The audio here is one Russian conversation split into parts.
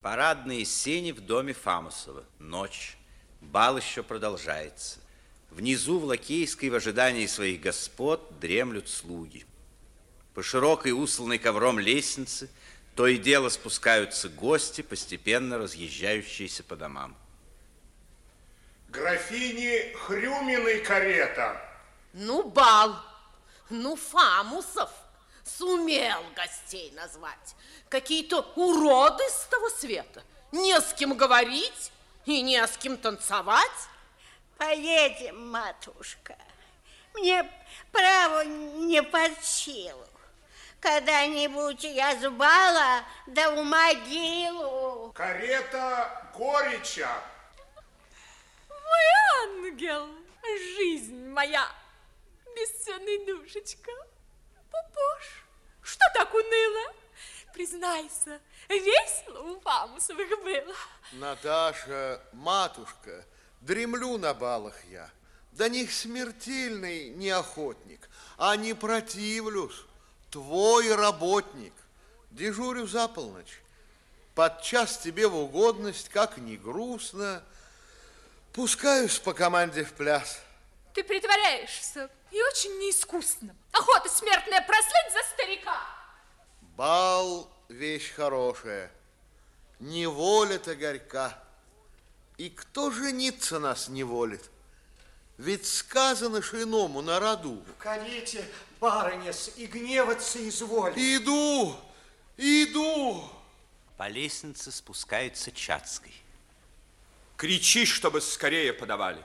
Парадные сени в доме Фамусова. Ночь. Бал еще продолжается. Внизу в Лакейской в ожидании своих господ дремлют слуги. По широкой усланной ковром лестнице то и дело спускаются гости, постепенно разъезжающиеся по домам. Графини Хрюминой карета. Ну, бал. Ну, Фамусов сумел гостей назвать. Какие-то уроды с того света. Не с кем говорить и не с кем танцевать. Поедем, матушка. Мне, право, не под силу. Когда-нибудь я с бала, да в могилу. Карета Горича. Мой ангел, жизнь моя, бесценный душечка. Пупош, что так уныло? Признайся, весело у Фамусовых было. Наташа, матушка, дремлю на балах я. До них смертельный неохотник, а не противлюсь. Твой работник. Дежурю за полночь. Подчас тебе в угодность, как ни грустно, пускаюсь по команде в пляс. Ты притворяешься и очень неискусно. Охота смертная прослыть за старика. Бал – вещь хорошая. Неволя-то горька. И кто жениться нас не волит? Ведь сказано ж иному на роду. В карете, барынес, и гневаться изволит. Иду, иду. По лестнице спускается Чацкий. Кричи, чтобы скорее подавали.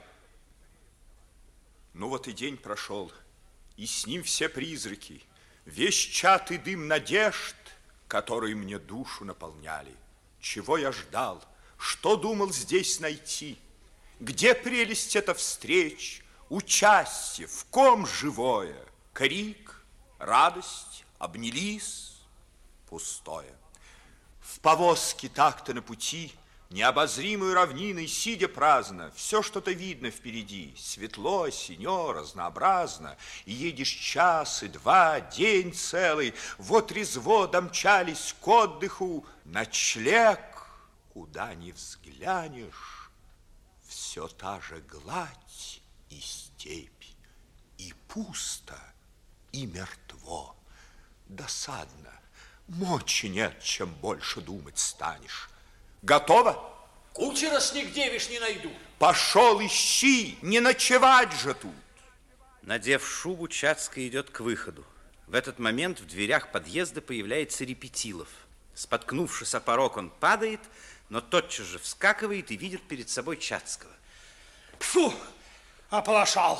Ну вот и день прошел, и с ним все призраки, весь чад и дым надежд, которые мне душу наполняли. Чего я ждал, что думал здесь найти? Где прелесть эта встреч, участие, в ком живое? Крик, радость, обнялись, пустое. В повозке так-то на пути, необозримой равниной, сидя праздно, все что-то видно впереди, светло, синё, разнообразно, и едешь час и два, день целый, вот резво домчались к отдыху, ночлег, куда ни взглянешь, все та же гладь и степь, и пусто, и мертво, досадно, мочи нет, чем больше думать станешь. Готово? Кучера с нигде не найду. Пошел ищи, не ночевать же тут. Надев шубу, Чацкий идет к выходу. В этот момент в дверях подъезда появляется Репетилов. Споткнувшись о порог, он падает, но тотчас же вскакивает и видит перед собой Чацкого. Фу, ополошал.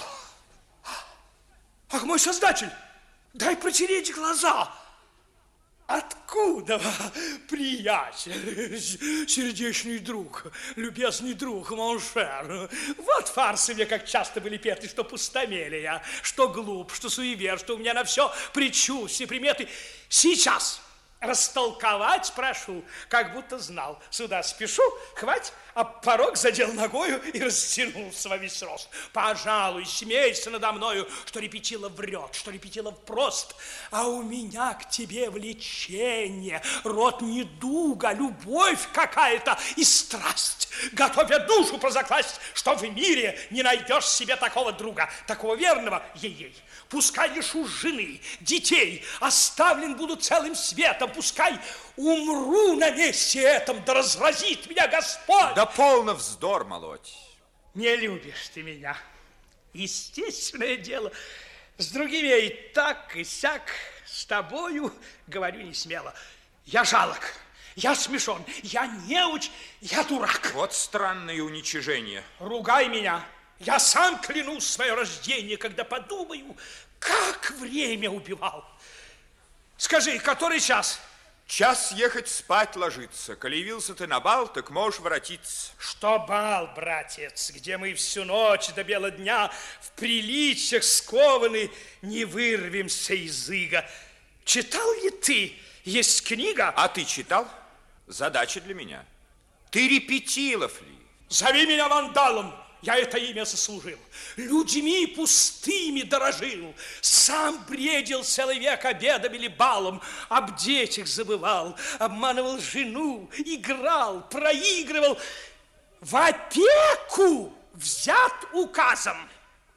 Ах, мой создатель, дай протереть глаза. Откуда, приятель, сердечный друг, любезный друг, моншер? Вот фарсы как часто были петы, что пустомелия, что глуп, что суевер, что у меня на все предчувствия, приметы. Сейчас растолковать прошу, как будто знал. Сюда спешу, хвать, а порог задел ногою и растянулся во весь рост. Пожалуй, смейся надо мною, что Репетилов врет, что Репетилов прост, а у меня к тебе влечение, род недуга, любовь какая-то и страсть. Готовь я душу прозакласть, что в мире не найдешь себе такого друга, такого верного ей-ей. Пускай лишь у жены, детей оставлен буду целым светом, пускай умру на месте этом, да разразит меня Господь. Да полно вздор молоть. Не любишь ты меня. Естественное дело. С другими я и так, и сяк, с тобою говорю не смело. Я жалок, я смешон, я неуч, я дурак. Вот странное уничижение. Ругай меня. Я сам клянусь свое рождение, когда подумаю, как время убивал. Скажи, который час? Час ехать спать ложиться. Коли явился ты на бал, так можешь воротиться. Что бал, братец, где мы всю ночь до бела дня в приличиях скованы, не вырвемся из ига. Читал ли ты? Есть книга. А ты читал? Задача для меня. Ты Репетилов ли? Зови меня вандалом. я это имя заслужил. Людьми пустыми дорожил. Сам бредил целый век обедом или балом. Об детях забывал, обманывал жену, играл, проигрывал. В опеку взят указом.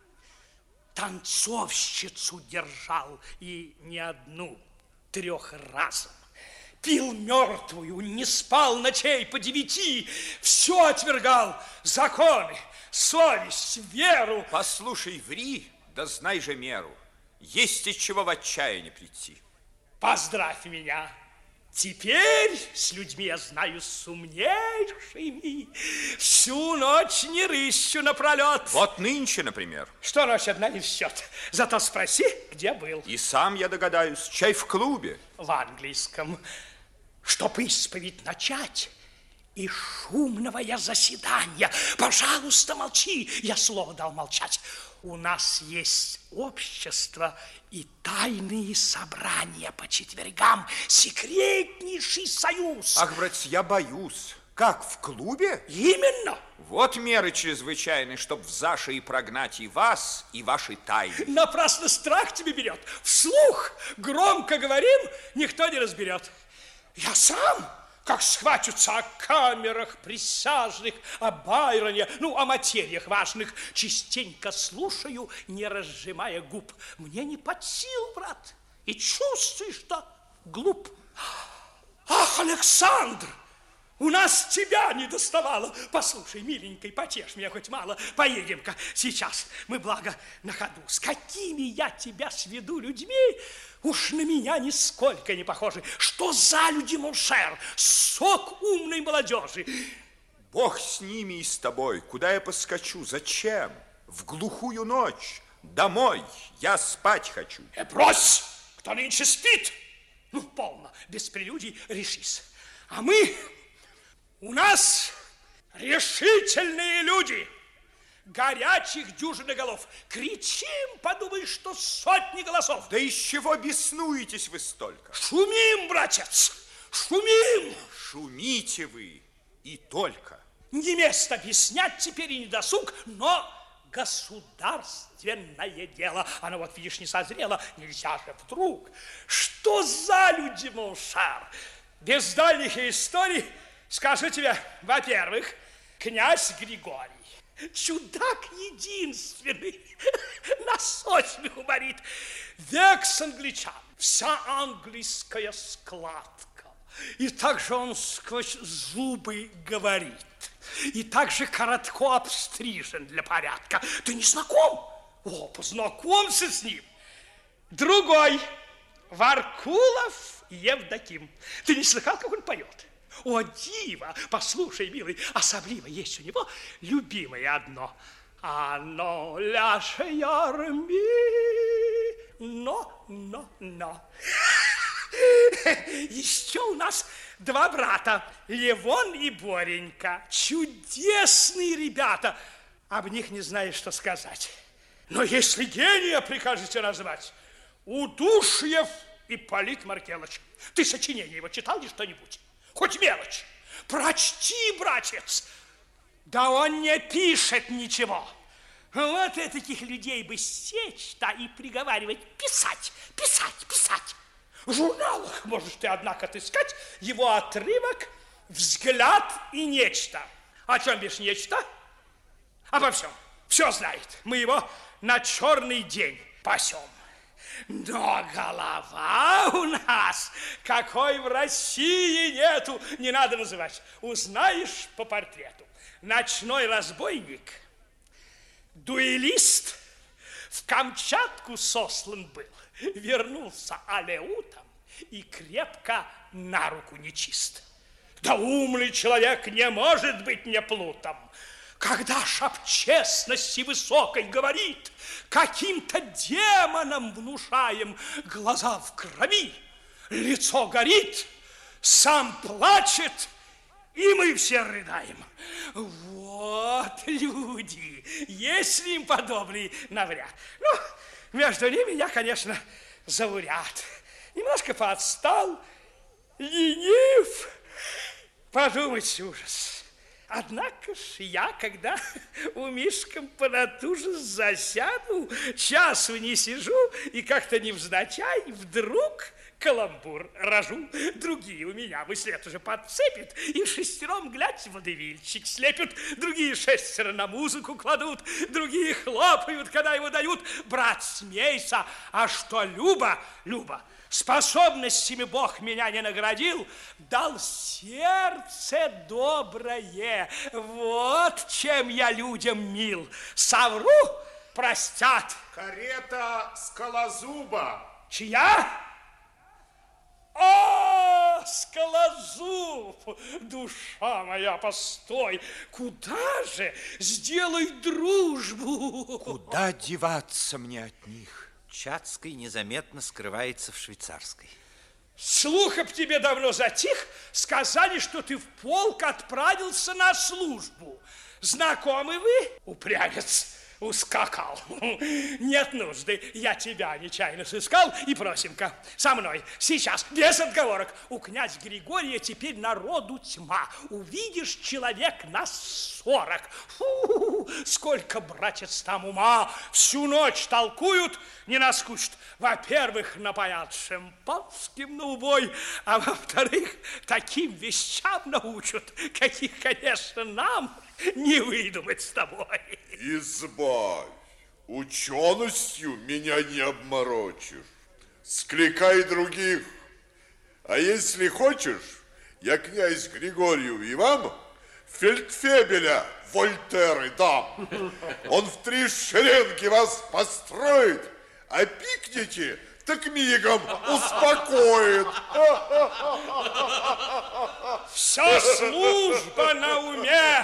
Танцовщицу держал, и не одну, 3 разом. Пил мертвую, не спал ночей по 9, все отвергал, законы, совесть, веру. Послушай, ври, да знай же меру. Есть из чего в отчаяние прийти. Поздравь меня. Теперь с людьми я знаю сумнейшими. Всю ночь не рыщу напролет. Вот нынче, например. Что ночь одна не в счет. Зато спроси, где был. И сам я догадаюсь, чай в клубе. В английском. Чтоб исповедь начать и шумного я заседания, пожалуйста, молчи, я слово дал молчать. У нас есть общество и тайные собрания по четвергам, секретнейший союз. Ах, братец, я боюсь. Как, в клубе? Именно. Вот меры чрезвычайные, чтоб в заши прогнать и вас, и ваши тайны. Напрасно страх тебе берет. Вслух громко говорим, никто не разберет. Я сам, как схватятся о камерах присяжных, о Байроне, ну, о материях важных, частенько слушаю, не разжимая губ. Мне не под сил, брат, и чувствуешь, что глуп. Ах, Александр! У нас тебя не доставало. Послушай, миленький, потешь меня хоть мало. Поедем-ка сейчас. Мы, благо, на ходу. С какими я тебя сведу людьми, уж на меня нисколько не похожи. Что за люди, моншер? Сок умной молодежи. Бог с ними и с тобой. Куда я поскочу? Зачем? В глухую ночь. Домой. Я спать хочу. Брось! Кто нынче спит? Ну, полно. Без прелюдий решись. А мы... У нас решительные люди, горячих дюжины голов. Кричим, подумай, что сотни голосов. Да из чего беснуетесь вы столько? Шумим, братец, шумим. Шумите вы и только. Не место объяснять теперь и не досуг, но государственное дело. Оно, вот видишь, не созрело, нельзя же вдруг. Что за люди, моншер? Без дальних историй скажу тебе, во-первых, князь Григорий, чудак единственный, на сочных уморит, век с англичан, вся английская складка. И также он сквозь зубы говорит, и также коротко обстрижен для порядка. Ты не знаком? О, познакомься с ним. Другой, Варкулов Евдоким. Ты не слыхал, как он поет? О, диво! Послушай, милый, особливо есть у него любимое одно. Оно ляж ярми, но. Еще у нас 2 брата, Левон и Боренька. Чудесные ребята. Об них не знаешь, что сказать. Но если гения прикажете назвать, Удушьев Ипполит Маркелыч. Ты сочинение его читал ли что-нибудь? Хоть мелочь. Прочти, братец. Да он не пишет ничего. Вот таких людей бы сечь-то и приговаривать писать. В журналах можешь ты, однако, отыскать его отрывок «Взгляд и нечто». О чем бишь нечто? Обо всем. Все знает. Мы его на черный день пасем. Но голова у нас, какой в России нету, не надо называть. Узнаешь по портрету. Ночной разбойник, дуэлист, в Камчатку сослан был, вернулся алеутом и крепко на руку нечист. Да умный человек не может быть не плутом. Когда ж об честности высокой говорит, каким-то демонам внушаем, глаза в крови, лицо горит, сам плачет, и мы все рыдаем. Вот люди, есть ли им подобные навряд. Ну, между ними я, конечно, зауряд. Немножко поотстал, ленив. Подумать ужас. Однако ж я, когда у Мишком понатуже засяду, часу не сижу, и как-то невзначай вдруг каламбур рожу. Другие у меня выслед уже подцепят, и шестером, глядь, водевильчик слепят. Другие шестеро на музыку кладут, другие хлопают, когда его дают. Брат, смейся, а что Люба, способностями Бог меня не наградил, дал сердце доброе. Вот чем я людям мил. Совру, простят. Карета Скалозуба. Чья? О, Скалозуб, душа моя, постой, куда же? Сделай дружбу. Куда деваться мне от них? Чацкий незаметно скрывается в швейцарской. Слух об тебе давно затих, сказали, что ты в полк отправился на службу. Знакомы вы, упрямец? Ускакал. Нет нужды, я тебя нечаянно сыскал, и просим-ка, со мной, сейчас, без отговорок. У князя Григория теперь народу тьма. Увидишь, человек на 40. Фу, сколько, братец, там ума. Всю ночь толкуют, не наскучат. Во-первых, напоят шампанским на убой, а во-вторых, таким вещам научат, каких, конечно, нам не выдумать с тобой. Избавь, ученостью меня не обморочишь. Скликай других. А если хочешь, я князь Григорию и вам фельдфебеля Вольтеры дам. Он в 3 шеренги вас построит, а пикните, так мигом успокоит. Вся служба на уме.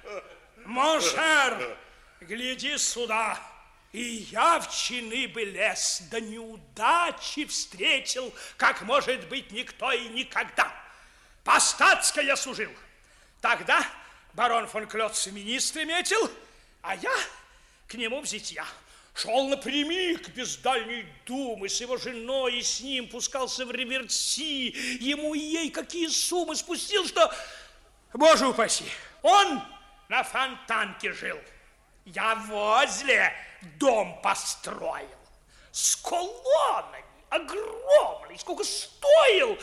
Моншер, гляди сюда. И я в чины бы лез, да неудачи встретил, как, может быть, никто и никогда. По-статски я служил. Тогда барон фон Клёц министры метил, а я к нему в зятья. Шел напрямик, без дальней думы, с его женой, и с ним пускался в реверси. Ему и ей какие суммы спустил, что, боже упаси, он на Фонтанке жил. Я возле дом построил. С колоннами, огромный, сколько стоил.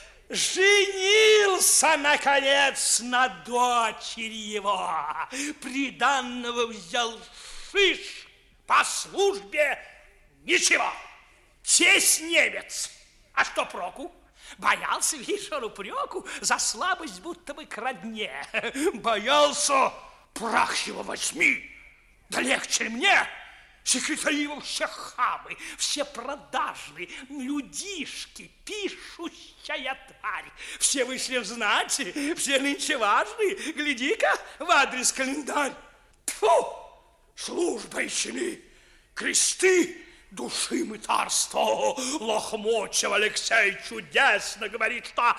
Женился, наконец, на дочери его. Приданного взял шиш. По службе ничего. Тесть немец. А что проку? Боялся, видишь, он упреку за слабость будто бы к родне. Боялся, прах его возьми. Да легче мне. Секретари его все хамы, все продажные, людишки, пишущая тварь. Все вышли в знати, все нынче важные. Гляди-ка в адрес календарь. Тьфу! Служба и чины, кресты, души мытарства. Лохмотьев Алексей чудесно говорит, что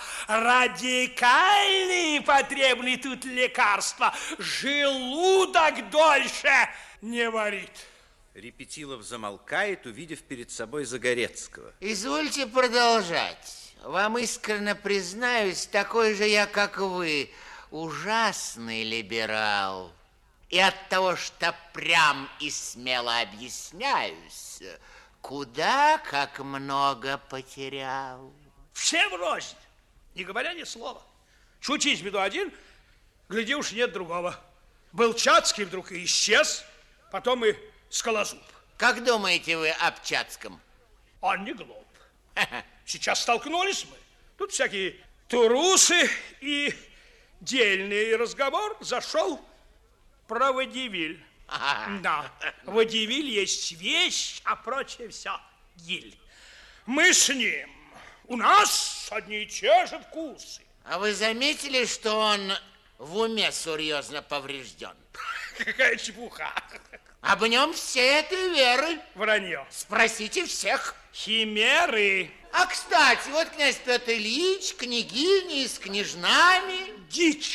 радикальные потребны тут лекарства. Желудок дольше не варит. Репетилов замолкает, увидев перед собой Загорецкого. Извольте продолжать. Вам искренне признаюсь, такой же я, как вы, ужасный либерал. И от того, что прям и смело объясняюсь, куда как много потерял. Все врознь, не говоря ни слова. Шутить беду один, гляди уж нет другого. Был Чацкий, вдруг и исчез, потом и Скалозуб. Как думаете вы об Чацком? Он не глуп. Сейчас столкнулись мы. Тут всякие турусы и дельный разговор зашел про водевиль. Да, водевиль есть вещь, а прочее все гиль. Мы с ним, у нас одни и те же вкусы. А вы заметили, что он в уме серьезно поврежден? Какая чепуха. Об нем все этой веры. Вранье. Спросите всех. Химеры. А, кстати, вот князь Петр Ильич, княгини с княжнами. Дичь.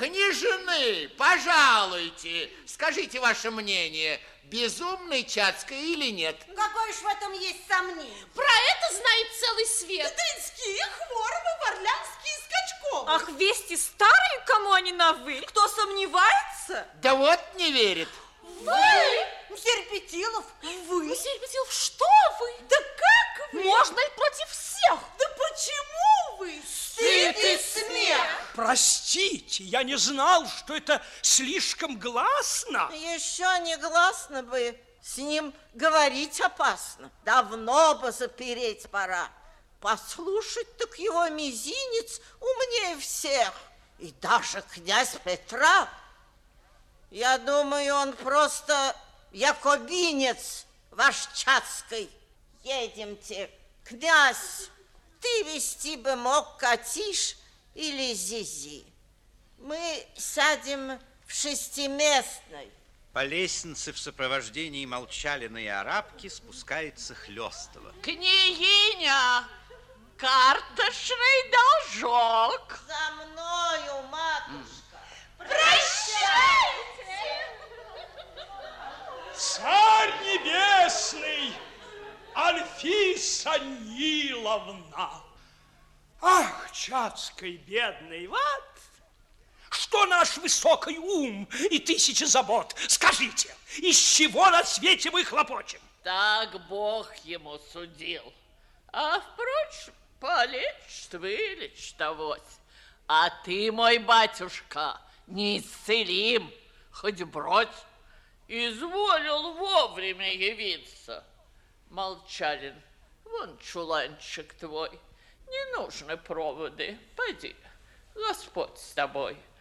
Княжны, пожалуйте, скажите ваше мнение, безумный Чацкая или нет? Какое ж в этом есть сомнение? Про это знает целый свет. Тынские, Хворовы, Варлянские, Скачковы. Ах, вести старые, кому они на «вы»? Кто сомневается? Да вот не верит. Вы? Серпетилов, вы? Серпетилов, что вы? Да как вы? Можно ли против всех? Да почему вы? Стыд и смех. Простите, я не знал, что это слишком гласно. Еще не гласно бы, с ним говорить опасно. Давно бы запереть пора. Послушать так его мизинец умнее всех. И даже князь Петра. Я думаю, он просто якобинец ваш Чацкой. Едемте, князь, ты вести бы мог Катиш или Зизи. Мы сядем в шестиместной. По лестнице в сопровождении Молчалина и Арабки спускается Хлёстова. Княгиня, карточный должок. За мною, матушка. Прощайте! Царь небесный, Анфиса Ниловна. Ах, Чацкой бедный, вот, что наш высокий ум и тысячи забот. Скажите, из чего на свете мы хлопочем? Так Бог ему судил. А, впрочем, полечь, вылечь того. А ты, мой батюшка, неисцелим, хоть брось, изволил вовремя явиться. Молчалин, вон чуланчик твой, не нужны проводы, пойди, Господь с тобой.